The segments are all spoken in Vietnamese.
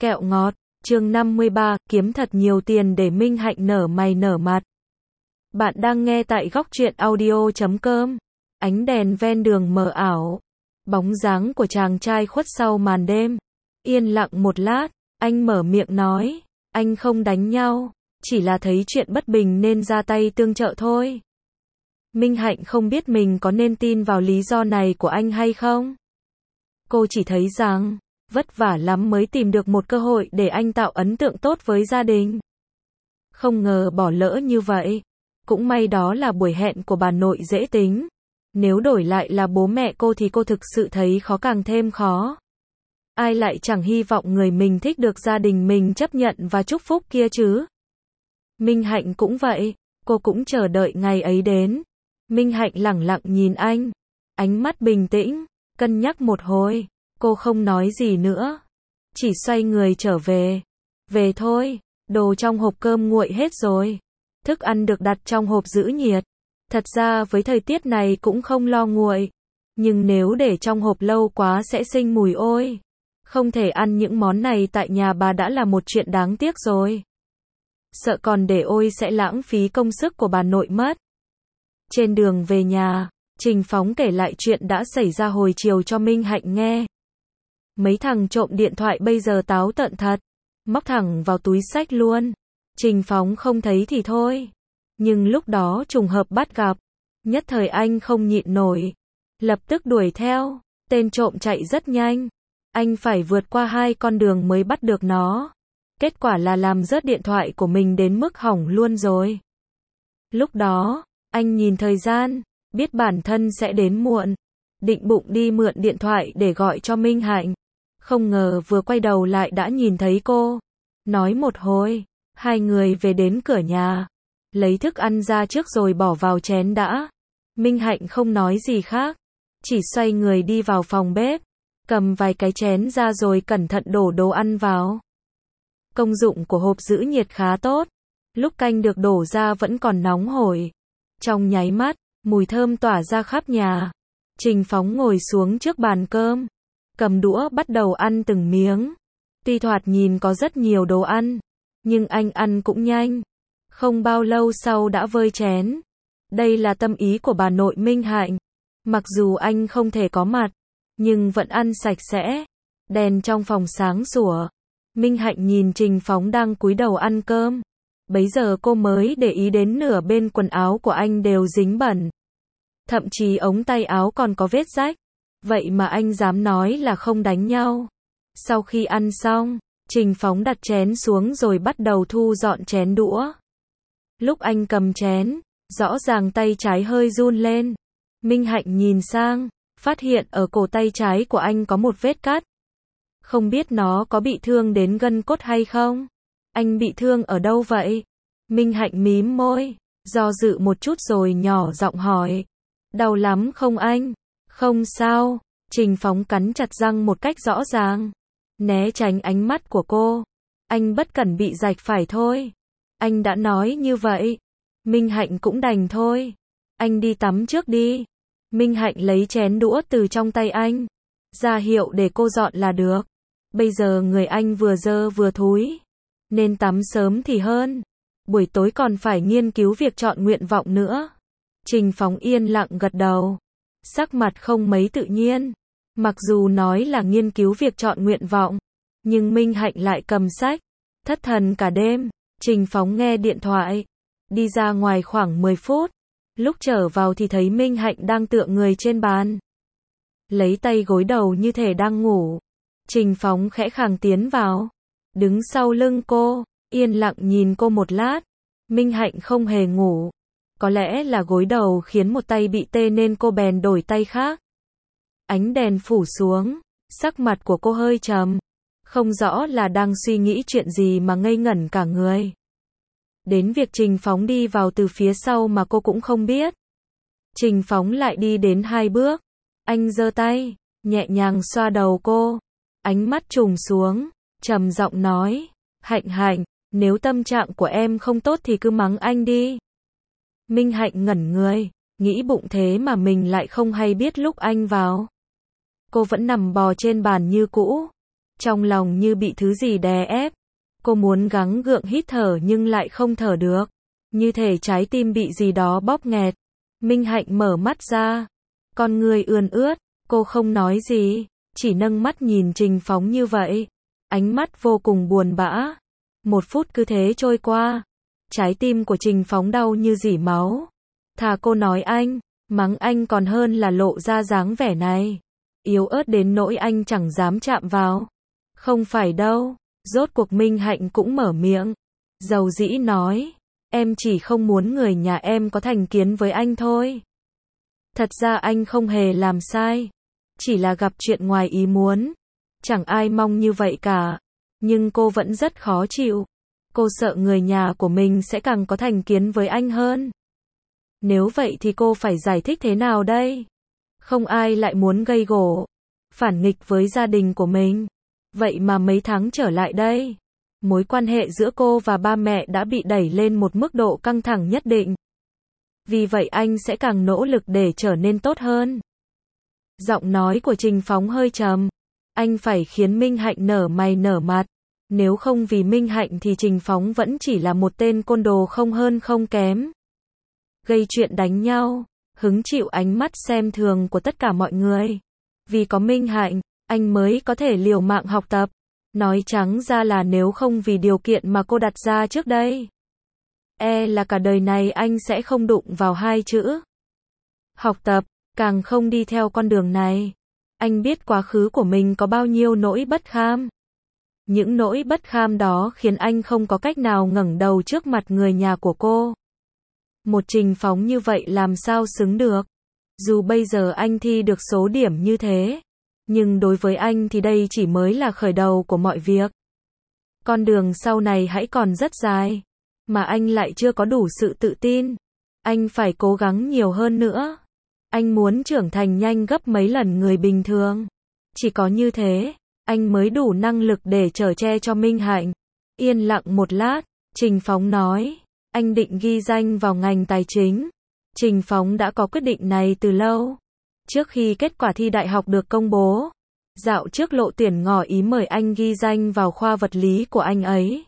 Kẹo ngọt, chương 53, kiếm thật nhiều tiền để Minh Hạnh nở mày nở mặt. Bạn đang nghe tại góc truyện audio.com. Ánh đèn ven đường mờ ảo. Bóng dáng của chàng trai khuất sau màn đêm. Yên lặng một lát, anh mở miệng nói, anh không đánh nhau, chỉ là thấy chuyện bất bình nên ra tay tương trợ thôi. Minh Hạnh không biết mình có nên tin vào lý do này của anh hay không. Cô chỉ thấy rằng, vất vả lắm mới tìm được một cơ hội để anh tạo ấn tượng tốt với gia đình. Không ngờ bỏ lỡ như vậy. Cũng may đó là buổi hẹn của bà nội dễ tính. Nếu đổi lại là bố mẹ cô thì cô thực sự thấy khó càng thêm khó. Ai lại chẳng hy vọng người mình thích được gia đình mình chấp nhận và chúc phúc kia chứ. Minh Hạnh cũng vậy, cô cũng chờ đợi ngày ấy đến. Minh Hạnh lẳng lặng nhìn anh, ánh mắt bình tĩnh, cân nhắc một hồi, cô không nói gì nữa, chỉ xoay người trở về. Về thôi, đồ trong hộp cơm nguội hết rồi. Thức ăn được đặt trong hộp giữ nhiệt. Thật ra với thời tiết này cũng không lo nguội, nhưng nếu để trong hộp lâu quá sẽ sinh mùi ôi. Không thể ăn những món này tại nhà bà đã là một chuyện đáng tiếc rồi. Sợ còn để ôi sẽ lãng phí công sức của bà nội mất. Trên đường về nhà, Trình Phóng kể lại chuyện đã xảy ra hồi chiều cho Minh Hạnh nghe. Mấy thằng trộm điện thoại bây giờ táo tợn thật, móc thẳng vào túi xách luôn. Trình Phóng không thấy thì thôi, nhưng lúc đó trùng hợp bắt gặp, nhất thời anh không nhịn nổi, lập tức đuổi theo. Tên trộm chạy rất nhanh, anh phải vượt qua 2 con đường mới bắt được nó. Kết quả là làm rớt điện thoại của mình đến mức hỏng luôn rồi. Lúc đó, anh nhìn thời gian, biết bản thân sẽ đến muộn, định bụng đi mượn điện thoại để gọi cho Minh Hạnh. Không ngờ vừa quay đầu lại đã nhìn thấy cô. Nói một hồi, hai người về đến cửa nhà, lấy thức ăn ra trước rồi bỏ vào chén đã. Minh Hạnh không nói gì khác, chỉ xoay người đi vào phòng bếp, cầm vài cái chén ra rồi cẩn thận đổ đồ ăn vào. Công dụng của hộp giữ nhiệt khá tốt, lúc canh được đổ ra vẫn còn nóng hổi. Trong nháy mắt, mùi thơm tỏa ra khắp nhà. Trình Phóng ngồi xuống trước bàn cơm, cầm đũa bắt đầu ăn từng miếng. Tuy thoạt nhìn có rất nhiều đồ ăn, nhưng anh ăn cũng nhanh. Không bao lâu sau đã vơi chén. Đây là tâm ý của bà nội Minh Hạnh. Mặc dù anh không thể có mặt, nhưng vẫn ăn sạch sẽ. Đèn trong phòng sáng sủa. Minh Hạnh nhìn Trình Phóng đang cúi đầu ăn cơm. Bấy giờ cô mới để ý đến nửa bên quần áo của anh đều dính bẩn. Thậm chí ống tay áo còn có vết rách. Vậy mà anh dám nói là không đánh nhau. Sau khi ăn xong, Trình Phóng đặt chén xuống rồi bắt đầu thu dọn chén đũa. Lúc anh cầm chén, rõ ràng tay trái hơi run lên. Minh Hạnh nhìn sang, phát hiện ở cổ tay trái của anh có một vết cắt. Không biết nó có bị thương đến gân cốt hay không? Anh bị thương ở đâu vậy? Minh Hạnh mím môi, do dự một chút rồi nhỏ giọng hỏi. Đau lắm không anh? Không sao. Trình Phóng cắn chặt răng một cách rõ ràng, né tránh ánh mắt của cô. Anh bất cẩn bị rạch phải thôi. Anh đã nói như vậy. Minh Hạnh cũng đành thôi. Anh đi tắm trước đi. Minh Hạnh lấy chén đũa từ trong tay anh, ra hiệu để cô dọn là được. Bây giờ người anh vừa dơ vừa thúi, nên tắm sớm thì hơn. Buổi tối còn phải nghiên cứu việc chọn nguyện vọng nữa. Trình Phóng yên lặng gật đầu, sắc mặt không mấy tự nhiên. Mặc dù nói là nghiên cứu việc chọn nguyện vọng, nhưng Minh Hạnh lại cầm sách, thất thần cả đêm. Trình Phóng nghe điện thoại, đi ra ngoài khoảng 10 phút. Lúc trở vào thì thấy Minh Hạnh đang tựa người trên bàn, lấy tay gối đầu như thể đang ngủ. Trình Phóng khẽ khàng tiến vào, đứng sau lưng cô, yên lặng nhìn cô một lát. Minh Hạnh không hề ngủ. Có lẽ là gối đầu khiến một tay bị tê nên cô bèn đổi tay khác. Ánh đèn phủ xuống, sắc mặt của cô hơi trầm. Không rõ là đang suy nghĩ chuyện gì mà ngây ngẩn cả người. Đến việc Trình Phóng đi vào từ phía sau mà cô cũng không biết. Trình Phóng lại đi đến 2 bước. Anh giơ tay, nhẹ nhàng xoa đầu cô. Ánh mắt trùng xuống, trầm giọng nói. Hạnh Hạnh, nếu tâm trạng của em không tốt thì cứ mắng anh đi. Minh Hạnh ngẩn người, nghĩ bụng thế mà mình lại không hay biết lúc anh vào. Cô vẫn nằm bò trên bàn như cũ. Trong lòng như bị thứ gì đè ép. Cô muốn gắng gượng hít thở nhưng lại không thở được. Như thể trái tim bị gì đó bóp nghẹt. Minh Hạnh mở mắt ra. Con người ươn ướt. Cô không nói gì. Chỉ nâng mắt nhìn Trình Phóng như vậy. Ánh mắt vô cùng buồn bã. 1 phút cứ thế trôi qua. Trái tim của Trình Phóng đau như rỉ máu. Thà cô nói anh, mắng anh còn hơn là lộ ra dáng vẻ này. Yếu ớt đến nỗi anh chẳng dám chạm vào. Không phải đâu. Rốt cuộc Minh Hạnh cũng mở miệng. Dầu dĩ nói. Em chỉ không muốn người nhà em có thành kiến với anh thôi. Thật ra anh không hề làm sai. Chỉ là gặp chuyện ngoài ý muốn. Chẳng ai mong như vậy cả. Nhưng cô vẫn rất khó chịu. Cô sợ người nhà của mình sẽ càng có thành kiến với anh hơn. Nếu vậy thì cô phải giải thích thế nào đây? Không ai lại muốn gây gổ, phản nghịch với gia đình của mình. Vậy mà mấy tháng trở lại đây, mối quan hệ giữa cô và ba mẹ đã bị đẩy lên một mức độ căng thẳng nhất định. Vì vậy anh sẽ càng nỗ lực để trở nên tốt hơn. Giọng nói của Trình Phóng hơi trầm. Anh phải khiến Minh Hạnh nở mày nở mặt. Nếu không vì Minh Hạnh thì Trình Phóng vẫn chỉ là một tên côn đồ không hơn không kém. Gây chuyện đánh nhau, hứng chịu ánh mắt xem thường của tất cả mọi người. Vì có Minh Hạnh, anh mới có thể liều mạng học tập. Nói trắng ra là nếu không vì điều kiện mà cô đặt ra trước đây, là cả đời này anh sẽ không đụng vào 2 chữ học tập, càng không đi theo con đường này. Anh biết quá khứ của mình có bao nhiêu nỗi bất kham. Những nỗi bất kham đó khiến anh không có cách nào ngẩng đầu trước mặt người nhà của cô. Một Trình Phóng như vậy làm sao xứng được. Dù bây giờ anh thi được số điểm như thế, nhưng đối với anh thì đây chỉ mới là khởi đầu của mọi việc. Con đường sau này hãy còn rất dài, mà anh lại chưa có đủ sự tự tin. Anh phải cố gắng nhiều hơn nữa. Anh muốn trưởng thành nhanh gấp mấy lần người bình thường. Chỉ có như thế, anh mới đủ năng lực để chở che cho Minh Hạnh. Yên lặng một lát, Trình Phóng nói, anh định ghi danh vào ngành tài chính. Trình Phóng đã có quyết định này từ lâu. Trước khi kết quả thi đại học được công bố, dạo trước Lộ Tuyển ngỏ ý mời anh ghi danh vào khoa vật lý của anh ấy.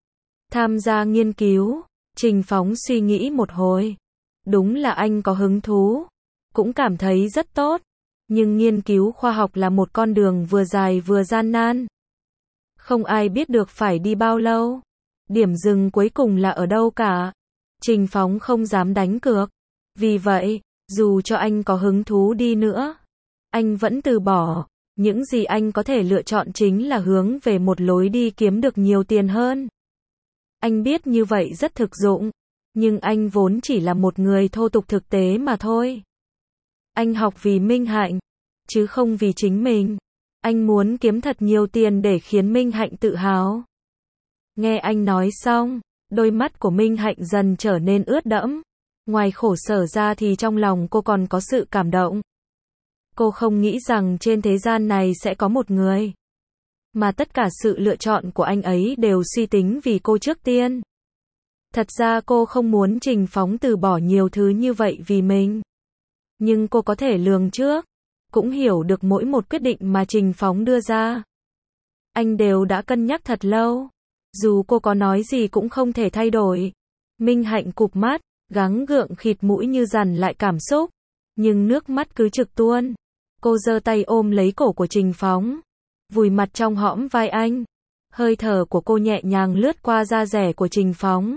Tham gia nghiên cứu, Trình Phóng suy nghĩ một hồi. Đúng là anh có hứng thú, cũng cảm thấy rất tốt. Nhưng nghiên cứu khoa học là một con đường vừa dài vừa gian nan. Không ai biết được phải đi bao lâu. Điểm dừng cuối cùng là ở đâu cả. Trình Phóng không dám đánh cược. Vì vậy, dù cho anh có hứng thú đi nữa, anh vẫn từ bỏ. Những gì anh có thể lựa chọn chính là hướng về một lối đi kiếm được nhiều tiền hơn. Anh biết như vậy rất thực dụng, nhưng anh vốn chỉ là một người thô tục thực tế mà thôi. Anh học vì Minh Hạnh, chứ không vì chính mình. Anh muốn kiếm thật nhiều tiền để khiến Minh Hạnh tự hào. Nghe anh nói xong, đôi mắt của Minh Hạnh dần trở nên ướt đẫm. Ngoài khổ sở ra thì trong lòng cô còn có sự cảm động. Cô không nghĩ rằng trên thế gian này sẽ có một người mà tất cả sự lựa chọn của anh ấy đều suy tính vì cô trước tiên. Thật ra cô không muốn Trình Phóng từ bỏ nhiều thứ như vậy vì mình. Nhưng cô có thể lường trước, cũng hiểu được mỗi một quyết định mà Trình Phóng đưa ra. Anh đều đã cân nhắc thật lâu. Dù cô có nói gì cũng không thể thay đổi. Minh Hạnh cụp mắt, gắng gượng khịt mũi như dằn lại cảm xúc. Nhưng nước mắt cứ trực tuôn. Cô giơ tay ôm lấy cổ của Trình Phóng, vùi mặt trong hõm vai anh. Hơi thở của cô nhẹ nhàng lướt qua da dẻ của Trình Phóng.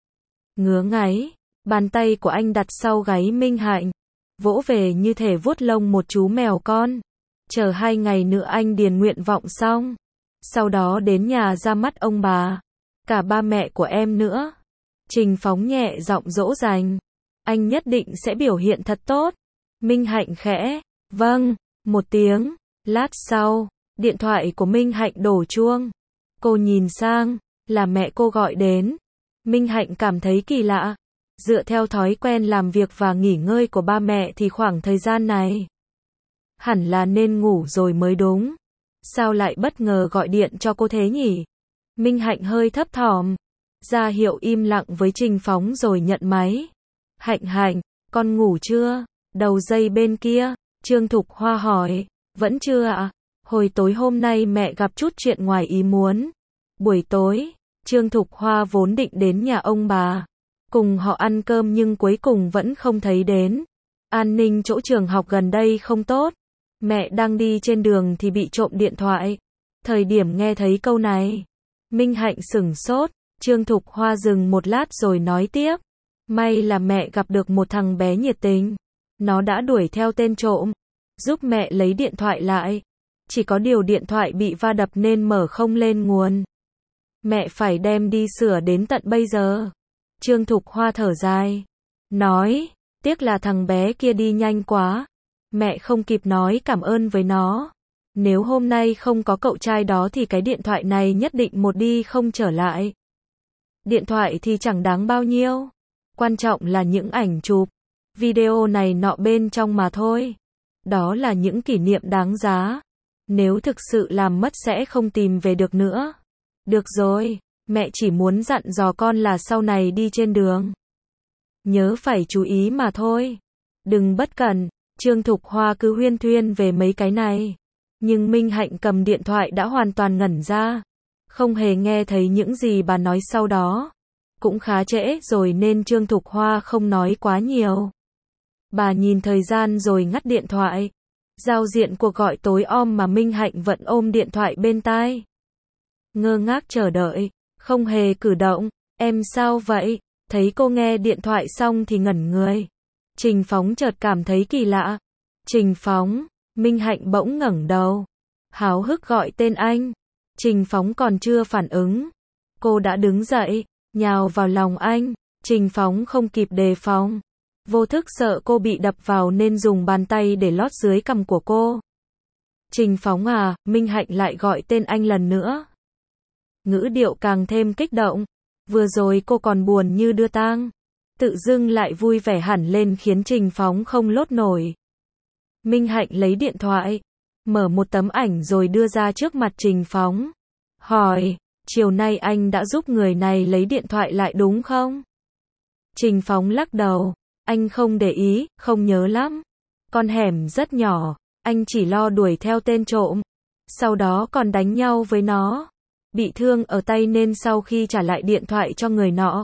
Ngứa ngáy, bàn tay của anh đặt sau gáy Minh Hạnh, vỗ về như thể vuốt lông một chú mèo con. Chờ 2 ngày nữa anh điền nguyện vọng xong, sau đó đến nhà ra mắt ông bà, cả ba mẹ của em nữa. Trình Phóng nhẹ giọng dỗ dành, anh nhất định sẽ biểu hiện thật tốt. Minh Hạnh khẽ, vâng, một tiếng. Lát sau, điện thoại của Minh Hạnh đổ chuông. Cô nhìn sang, là mẹ cô gọi đến. Minh Hạnh cảm thấy kỳ lạ. Dựa theo thói quen làm việc và nghỉ ngơi của ba mẹ thì khoảng thời gian này hẳn là nên ngủ rồi mới đúng. Sao lại bất ngờ gọi điện cho cô thế nhỉ? Minh Hạnh hơi thấp thỏm, ra hiệu im lặng với Trình Phóng rồi nhận máy. Hạnh, con ngủ chưa? Đầu dây bên kia, Trương Thục Hoa hỏi. Vẫn chưa ạ. Hồi tối hôm nay mẹ gặp chút chuyện ngoài ý muốn. Buổi tối, Trương Thục Hoa vốn định đến nhà ông bà, cùng họ ăn cơm nhưng cuối cùng vẫn không thấy đến. An ninh chỗ trường học gần đây không tốt. Mẹ đang đi trên đường thì bị trộm điện thoại. Thời điểm nghe thấy câu này, Minh Hạnh sửng sốt. Trương Thục Hoa dừng một lát rồi nói tiếp. May là mẹ gặp được một thằng bé nhiệt tình. Nó đã đuổi theo tên trộm, giúp mẹ lấy điện thoại lại. Chỉ có điều điện thoại bị va đập nên mở không lên nguồn. Mẹ phải đem đi sửa đến tận bây giờ. Trương Thục Hoa thở dài, nói, tiếc là thằng bé kia đi nhanh quá. Mẹ không kịp nói cảm ơn với nó. Nếu hôm nay không có cậu trai đó thì cái điện thoại này nhất định một đi không trở lại. Điện thoại thì chẳng đáng bao nhiêu. Quan trọng là những ảnh chụp, video này nọ bên trong mà thôi. Đó là những kỷ niệm đáng giá. Nếu thực sự làm mất sẽ không tìm về được nữa. Được rồi, mẹ chỉ muốn dặn dò con là sau này đi trên đường, nhớ phải chú ý mà thôi. Đừng bất cẩn. Trương Thục Hoa cứ huyên thuyên về mấy cái này. Nhưng Minh Hạnh cầm điện thoại đã hoàn toàn ngẩn ra. Không hề nghe thấy những gì bà nói sau đó. Cũng khá trễ rồi nên Trương Thục Hoa không nói quá nhiều. Bà nhìn thời gian rồi ngắt điện thoại. Giao diện cuộc gọi tối om mà Minh Hạnh vẫn ôm điện thoại bên tai. Ngơ ngác chờ đợi, không hề cử động. Em sao vậy? Thấy cô nghe điện thoại xong thì ngẩn người. Trình Phóng chợt cảm thấy kỳ lạ. Trình Phóng, Minh Hạnh bỗng ngẩng đầu. Háo hức gọi tên anh. Trình Phóng còn chưa phản ứng. Cô đã đứng dậy, nhào vào lòng anh. Trình Phóng không kịp đề phòng. Vô thức sợ cô bị đập vào nên dùng bàn tay để lót dưới cằm của cô. Trình Phóng à, Minh Hạnh lại gọi tên anh lần nữa. Ngữ điệu càng thêm kích động. Vừa rồi cô còn buồn như đưa tang. Tự dưng lại vui vẻ hẳn lên khiến Trình Phóng không lốt nổi. Minh Hạnh lấy điện thoại, mở một tấm ảnh rồi đưa ra trước mặt Trình Phóng. Hỏi, chiều nay anh đã giúp người này lấy điện thoại lại đúng không? Trình Phóng lắc đầu, anh không để ý, không nhớ lắm. Con hẻm rất nhỏ, anh chỉ lo đuổi theo tên trộm. Sau đó còn đánh nhau với nó. Bị thương ở tay nên sau khi trả lại điện thoại cho người nọ,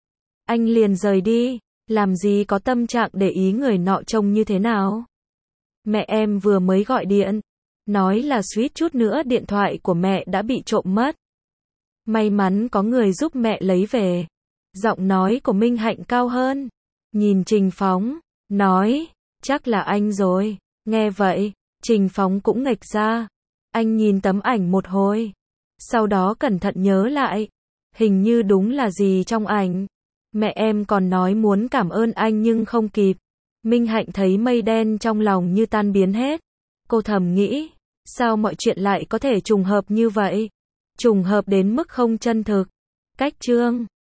anh liền rời đi, làm gì có tâm trạng để ý người nọ trông như thế nào. Mẹ em vừa mới gọi điện, nói là suýt chút nữa điện thoại của mẹ đã bị trộm mất. May mắn có người giúp mẹ lấy về. Giọng nói của Minh Hạnh cao hơn. Nhìn Trình Phóng, nói, chắc là anh rồi. Nghe vậy, Trình Phóng cũng nghệch ra. Anh nhìn tấm ảnh một hồi. Sau đó cẩn thận nhớ lại. Hình như đúng là gì trong ảnh. Mẹ em còn nói muốn cảm ơn anh nhưng không kịp. Minh Hạnh thấy mây đen trong lòng như tan biến hết. Cô thầm nghĩ, sao mọi chuyện lại có thể trùng hợp như vậy? Trùng hợp đến mức không chân thực. Cách chương